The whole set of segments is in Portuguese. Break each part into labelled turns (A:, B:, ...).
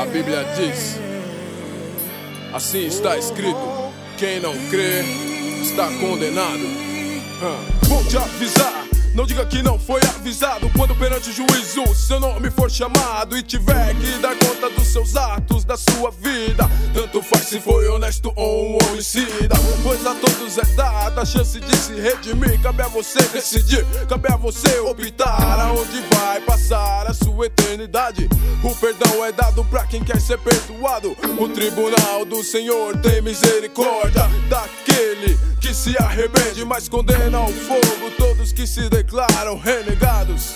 A: A Bíblia diz, assim está escrito: quem não crê está condenado. Vou te avisar, não diga que não foi avisado. Quando perante o juízo seu nome for chamado e tiver que dar conta dos seus atos, da sua vida, tanto faz se foi honesto ou um homicida, pois a todos é dada a chance de se redimir. Cabe a você decidir, cabe a você optar aonde vai passar a sua eternidade. O perdão é dado pra quem quer ser perdoado. O tribunal do Senhor tem misericórdia daquele que se arrepende, mas condena ao fogo todos que se declaram renegados.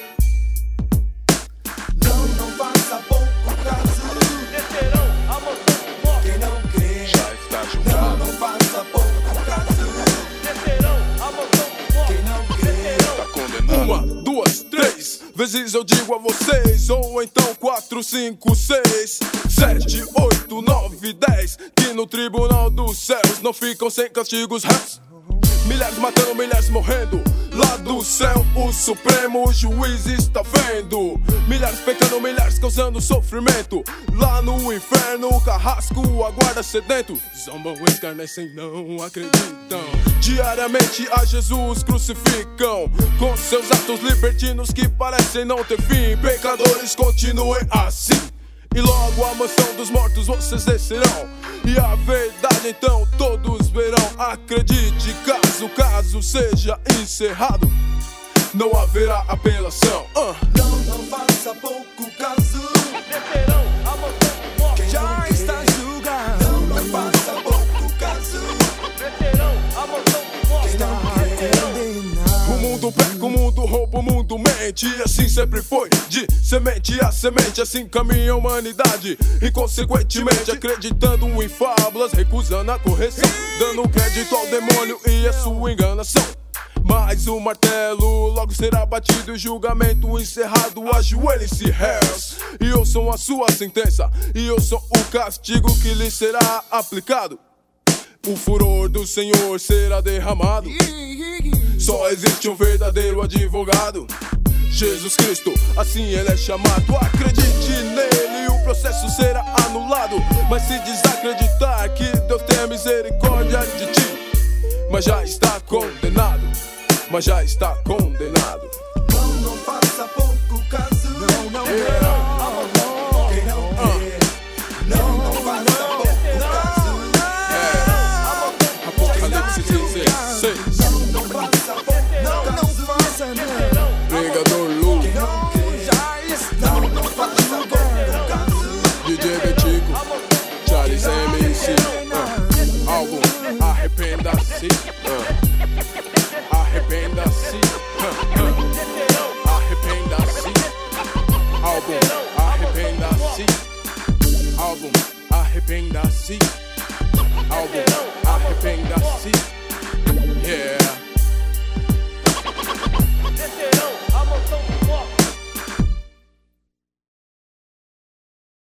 B: Não faça pouco caso.
C: Descerão a moção de morte.
B: Quem não crê
A: Já está julgado.
B: não faça pouco caso.
C: Descerão a moção de morte.
B: Quem não crê
A: Está condenado. 1, 2, 3 vezes eu digo a vocês, ou então 4, 5, 6, 7, 8, 9, 10, que no tribunal dos céus não ficam sem castigos réus. Milhares matando, milhares morrendo. Lá do céu o supremo juiz está vendo. Milhares pecando, milhares causando sofrimento. Lá no inferno o carrasco aguarda sedento. Zombam, escarnecem, não acreditam. Diariamente a Jesus crucificam, com seus atos libertinos que parecem não ter fim. Pecadores continuem assim, e logo a mansão dos mortos vocês descerão. E a verdade então todos verão. Acredite, caso o caso seja encerrado, não haverá apelação.
B: não faça pouco caso.
C: Descerão a moção de morte.
B: Quem já está julgado. Não faça pouco caso.
C: Descerão a moção de morte.
B: Quem não crê
A: O mundo peca, o mundo rouba, o mundo mente. E assim sempre foi, de semente a semente. Assim caminha a humanidade, inconsequentemente acreditando em fábulas, recusando a correção, dando crédito ao demônio e a sua enganação. Mas o martelo logo será batido e o julgamento encerrado. Ajoelhem-se, réus, e ouçam a sua sentença, e ouçam o castigo que lhe será aplicado. O furor do Senhor será derramado. Só existe um verdadeiro advogado, Jesus Cristo, assim ele é chamado. Acredite nele e o processo será anulado. Mas se desacreditar, que Deus tenha misericórdia de ti. Mas já está condenado, mas já está condenado.
B: Não faça pouco caso. Não crê. Quem não crê não faça pouco caso.
A: Apocalipse 16.
B: Não faça pouco caso.
A: Pregador Lu,
B: Quem não crê não faça pouco caso.
A: DJ Betico, Charles MC. Álbum Arrependa-se. Arrependa-se. Arrependa-se. Álbum Arrependa-se. Álbum Arrependa-se. Álbum Arrependa-se.